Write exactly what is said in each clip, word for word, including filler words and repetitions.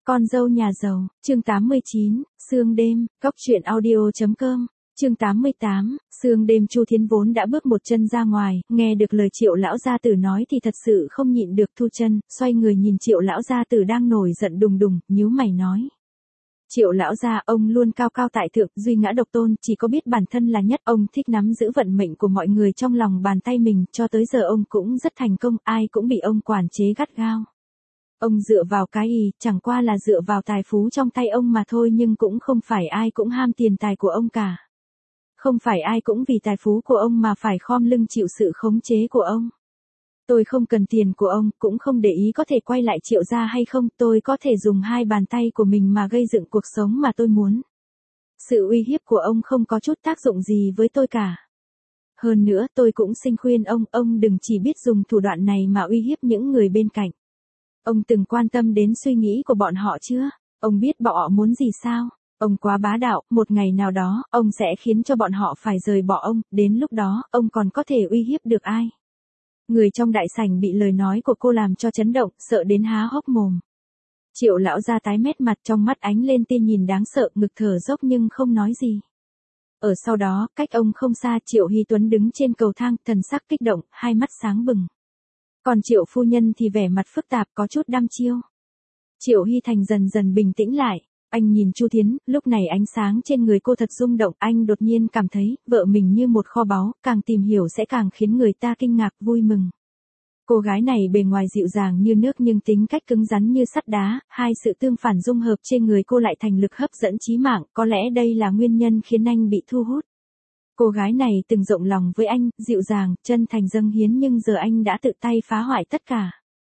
Con dâu nhà giàu, chương tám mươi chín, sương đêm, góc truyện audio chấm com, chương tám mươi tám, sương đêm. Chu Thiến vốn đã bước một chân ra ngoài, nghe được lời Triệu lão gia tử nói thì thật sự không nhịn được thu chân, xoay người nhìn Triệu lão gia tử đang nổi giận đùng đùng, nhíu mày nói. Triệu lão gia, ông luôn cao cao tại thượng, duy ngã độc tôn, chỉ có biết bản thân là nhất, ông thích nắm giữ vận mệnh của mọi người trong lòng bàn tay mình, cho tới giờ ông cũng rất thành công, ai cũng bị ông quản chế gắt gao. Ông dựa vào cái gì, chẳng qua là dựa vào tài phú trong tay ông mà thôi, nhưng cũng không phải ai cũng ham tiền tài của ông cả. Không phải ai cũng vì tài phú của ông mà phải khom lưng chịu sự khống chế của ông. Tôi không cần tiền của ông, cũng không để ý có thể quay lại Triệu gia hay không, tôi có thể dùng hai bàn tay của mình mà gây dựng cuộc sống mà tôi muốn. Sự uy hiếp của ông không có chút tác dụng gì với tôi cả. Hơn nữa tôi cũng xin khuyên ông, ông đừng chỉ biết dùng thủ đoạn này mà uy hiếp những người bên cạnh. Ông từng quan tâm đến suy nghĩ của bọn họ chưa? Ông biết bọn họ muốn gì sao? Ông quá bá đạo, một ngày nào đó, ông sẽ khiến cho bọn họ phải rời bỏ ông, đến lúc đó, ông còn có thể uy hiếp được ai? Người trong đại sảnh bị lời nói của cô làm cho chấn động, sợ đến há hốc mồm. Triệu lão gia tái mét mặt, trong mắt ánh lên tia nhìn đáng sợ, ngực thở dốc nhưng không nói gì. Ở sau đó, cách ông không xa, Triệu Hy Tuấn đứng trên cầu thang, thần sắc kích động, hai mắt sáng bừng. Còn Triệu phu nhân thì vẻ mặt phức tạp, có chút đăm chiêu. Triệu Hy Thành dần dần bình tĩnh lại, anh nhìn Chu Thiến, lúc này ánh sáng trên người cô thật rung động, anh đột nhiên cảm thấy, vợ mình như một kho báu, càng tìm hiểu sẽ càng khiến người ta kinh ngạc, vui mừng. Cô gái này bề ngoài dịu dàng như nước nhưng tính cách cứng rắn như sắt đá, hai sự tương phản dung hợp trên người cô lại thành lực hấp dẫn chí mạng, có lẽ đây là nguyên nhân khiến anh bị thu hút. Cô gái này từng rộng lòng với anh, dịu dàng, chân thành dâng hiến nhưng giờ anh đã tự tay phá hoại tất cả.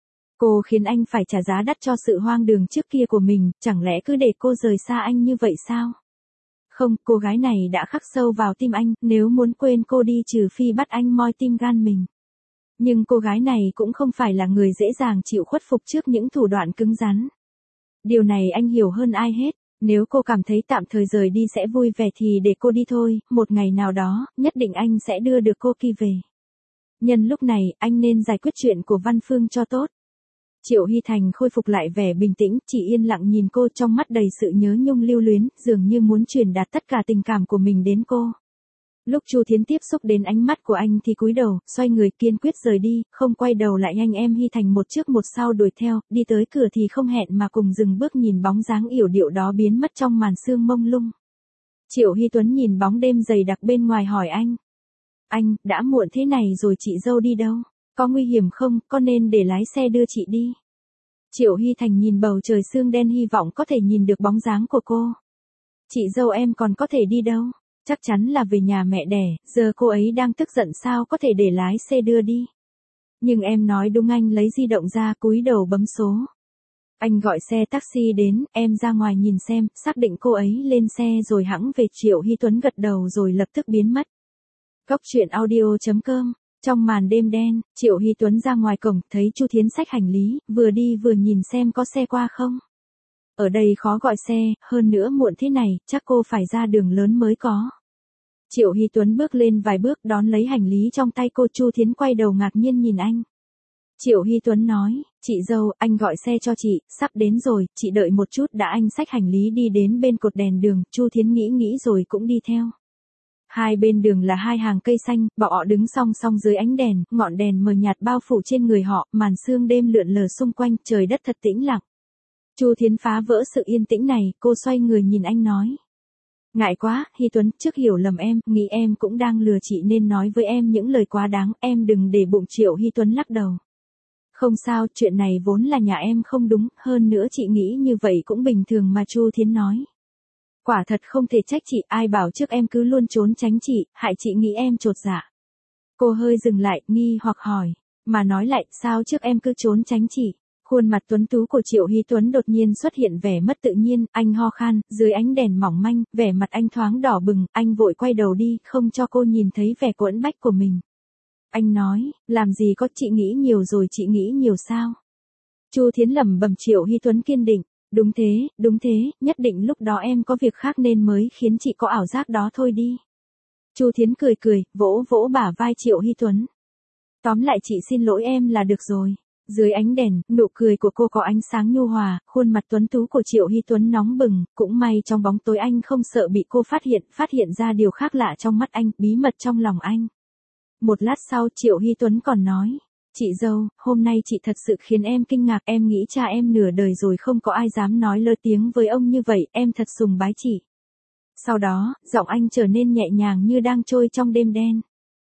Cô khiến anh phải trả giá đắt cho sự hoang đường trước kia của mình, chẳng lẽ cứ để cô rời xa anh như vậy sao? Không, cô gái này đã khắc sâu vào tim anh, nếu muốn quên cô đi trừ phi bắt anh moi tim gan mình. Nhưng cô gái này cũng không phải là người dễ dàng chịu khuất phục trước những thủ đoạn cứng rắn. Điều này anh hiểu hơn ai hết. Nếu cô cảm thấy tạm thời rời đi sẽ vui vẻ thì để cô đi thôi, một ngày nào đó, nhất định anh sẽ đưa được cô kia về. Nhân lúc này, anh nên giải quyết chuyện của Văn Phương cho tốt. Triệu Hy Thành khôi phục lại vẻ bình tĩnh, chỉ yên lặng nhìn cô, trong mắt đầy sự nhớ nhung lưu luyến, dường như muốn truyền đạt tất cả tình cảm của mình đến cô. Lúc Chu Thiến tiếp xúc đến ánh mắt của anh thì cúi đầu, xoay người kiên quyết rời đi, không quay đầu lại. Anh em Hy Thành một trước một sau đuổi theo, đi tới cửa thì không hẹn mà cùng dừng bước nhìn bóng dáng yểu điệu đó biến mất trong màn sương mông lung. Triệu Hy Tuấn nhìn bóng đêm dày đặc bên ngoài hỏi anh. Anh, đã muộn thế này rồi chị dâu đi đâu? Có nguy hiểm không, có nên để lái xe đưa chị đi? Triệu Hy Thành nhìn bầu trời sương đen hy vọng có thể nhìn được bóng dáng của cô. Chị dâu em còn có thể đi đâu? Chắc chắn là về nhà mẹ đẻ, giờ cô ấy đang tức giận sao có thể để lái xe đưa đi. Nhưng em nói đúng, anh lấy di động ra cúi đầu bấm số. Anh gọi xe taxi đến, em ra ngoài nhìn xem, xác định cô ấy lên xe rồi hẵng về. Triệu Hy Tuấn gật đầu rồi lập tức biến mất. Góc truyện audio chấm com. Trong màn đêm đen, Triệu Hy Tuấn ra ngoài cổng, thấy Chu Thiến xách hành lý, vừa đi vừa nhìn xem có xe qua không. Ở đây khó gọi xe, hơn nữa muộn thế này, chắc cô phải ra đường lớn mới có. Triệu Hy Tuấn bước lên vài bước đón lấy hành lý trong tay cô. Chu Thiến quay đầu ngạc nhiên nhìn anh. Triệu Hy Tuấn nói, chị dâu, anh gọi xe cho chị, sắp đến rồi, chị đợi một chút đã. Anh xách hành lý đi đến bên cột đèn đường, Chu Thiến nghĩ nghĩ rồi cũng đi theo. Hai bên đường là hai hàng cây xanh, bọn họ đứng song song dưới ánh đèn, ngọn đèn mờ nhạt bao phủ trên người họ, màn sương đêm lượn lờ xung quanh, trời đất thật tĩnh lặng. Chu Thiến phá vỡ sự yên tĩnh này, cô xoay người nhìn anh nói. Ngại quá, Hy Tuấn, trước hiểu lầm em, nghĩ em cũng đang lừa chị nên nói với em những lời quá đáng, em đừng để bụng. Triệu Hy Tuấn lắc đầu. Không sao, chuyện này vốn là nhà em không đúng, hơn nữa chị nghĩ như vậy cũng bình thường mà. Chu Thiến nói. Quả thật không thể trách chị, ai bảo trước em cứ luôn trốn tránh chị, hại chị nghĩ em chột dạ. Cô hơi dừng lại, nghi hoặc hỏi, mà nói lại, sao trước em cứ trốn tránh chị? Khuôn mặt tuấn tú của Triệu Hy Tuấn đột nhiên xuất hiện vẻ mất tự nhiên, anh ho khan, dưới ánh đèn mỏng manh, vẻ mặt anh thoáng đỏ bừng, anh vội quay đầu đi, không cho cô nhìn thấy vẻ quẫn bách của mình. Anh nói, làm gì có, chị nghĩ nhiều rồi. Chị nghĩ nhiều sao? Chu Thiến lẩm bẩm. Triệu Hy Tuấn kiên định. Đúng thế, đúng thế, nhất định lúc đó em có việc khác nên mới khiến chị có ảo giác đó thôi đi. Chu Thiến cười cười, vỗ vỗ bả vai Triệu Hy Tuấn. Tóm lại chị xin lỗi em là được rồi. Dưới ánh đèn, nụ cười của cô có ánh sáng nhu hòa, khuôn mặt tuấn tú của Triệu Hy Tuấn nóng bừng, cũng may trong bóng tối anh không sợ bị cô phát hiện, phát hiện ra điều khác lạ trong mắt anh, bí mật trong lòng anh. Một lát sau Triệu Hy Tuấn còn nói, chị dâu, hôm nay chị thật sự khiến em kinh ngạc, em nghĩ cha em nửa đời rồi không có ai dám nói lơ tiếng với ông như vậy, em thật sùng bái chị. Sau đó, giọng anh trở nên nhẹ nhàng như đang trôi trong đêm đen.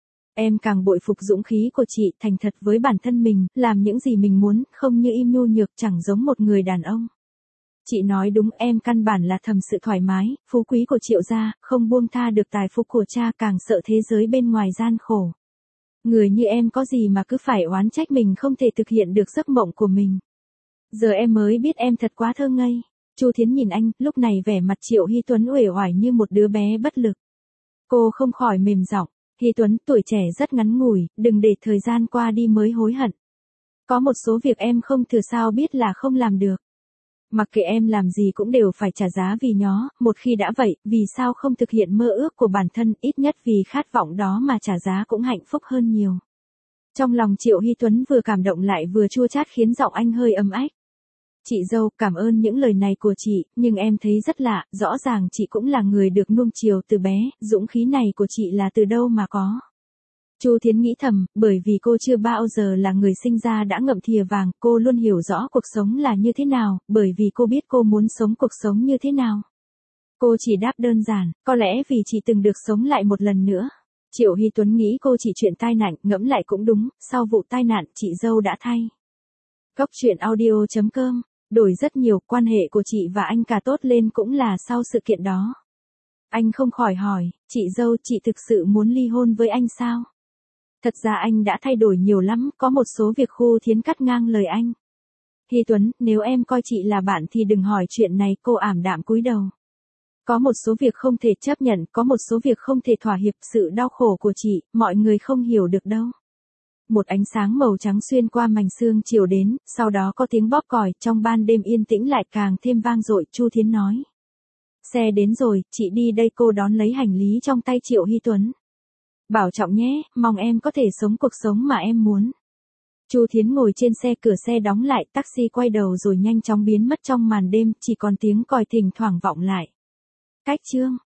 Em càng bội phục dũng khí của chị, thành thật với bản thân mình, làm những gì mình muốn, không như im nhu nhược, chẳng giống một người đàn ông. Chị nói đúng, em căn bản là thầm sự thoải mái, phú quý của Triệu gia, không buông tha được tài phú của cha, càng sợ thế giới bên ngoài gian khổ. Người như em có gì mà cứ phải oán trách mình không thể thực hiện được giấc mộng của mình. Giờ em mới biết em thật quá thơ ngây. Chu Thiến nhìn anh, lúc này vẻ mặt Triệu Hy Tuấn uể oải như một đứa bé bất lực. Cô không khỏi mềm giọng, Hy Tuấn, tuổi trẻ rất ngắn ngủi, đừng để thời gian qua đi mới hối hận. Có một số việc em không thừa sao biết là không làm được. Mặc kệ em làm gì cũng đều phải trả giá vì nó, một khi đã vậy, vì sao không thực hiện mơ ước của bản thân, ít nhất vì khát vọng đó mà trả giá cũng hạnh phúc hơn nhiều. Trong lòng Triệu Hy Tuấn vừa cảm động lại vừa chua chát khiến giọng anh hơi ấm ách. Chị dâu, cảm ơn những lời này của chị, nhưng em thấy rất lạ, rõ ràng chị cũng là người được nuông chiều từ bé, dũng khí này của chị là từ đâu mà có. Chu Thiến nghĩ thầm, bởi vì cô chưa bao giờ là người sinh ra đã ngậm thìa vàng, cô luôn hiểu rõ cuộc sống là như thế nào, bởi vì cô biết cô muốn sống cuộc sống như thế nào. Cô chỉ đáp đơn giản, có lẽ vì chị từng được sống lại một lần nữa. Triệu Hy Tuấn nghĩ cô chỉ chuyện tai nạn, ngẫm lại cũng đúng, sau vụ tai nạn chị dâu đã thay. Góc truyện audio chấm com, đổi rất nhiều, quan hệ của chị và anh cả tốt lên cũng là sau sự kiện đó. Anh không khỏi hỏi, chị dâu, chị thực sự muốn ly hôn với anh sao? Thật ra anh đã thay đổi nhiều lắm, có một số việc Chu Thiến cắt ngang lời anh. Hy Tuấn, nếu em coi chị là bạn thì đừng hỏi chuyện này, cô ảm đạm cúi đầu. Có một số việc không thể chấp nhận, có một số việc không thể thỏa hiệp, sự đau khổ của chị, mọi người không hiểu được đâu. Một ánh sáng màu trắng xuyên qua mảnh sương chiều đến, sau đó có tiếng bóp còi, trong ban đêm yên tĩnh lại càng thêm vang dội, Chu Thiến nói. Xe đến rồi, chị đi đây, cô đón lấy hành lý trong tay Triệu Hy Tuấn. Bảo trọng nhé, mong em có thể sống cuộc sống mà em muốn. Chu Thiến ngồi trên xe, cửa xe đóng lại, taxi quay đầu rồi nhanh chóng biến mất trong màn đêm, chỉ còn tiếng còi thỉnh thoảng vọng lại. Cách chương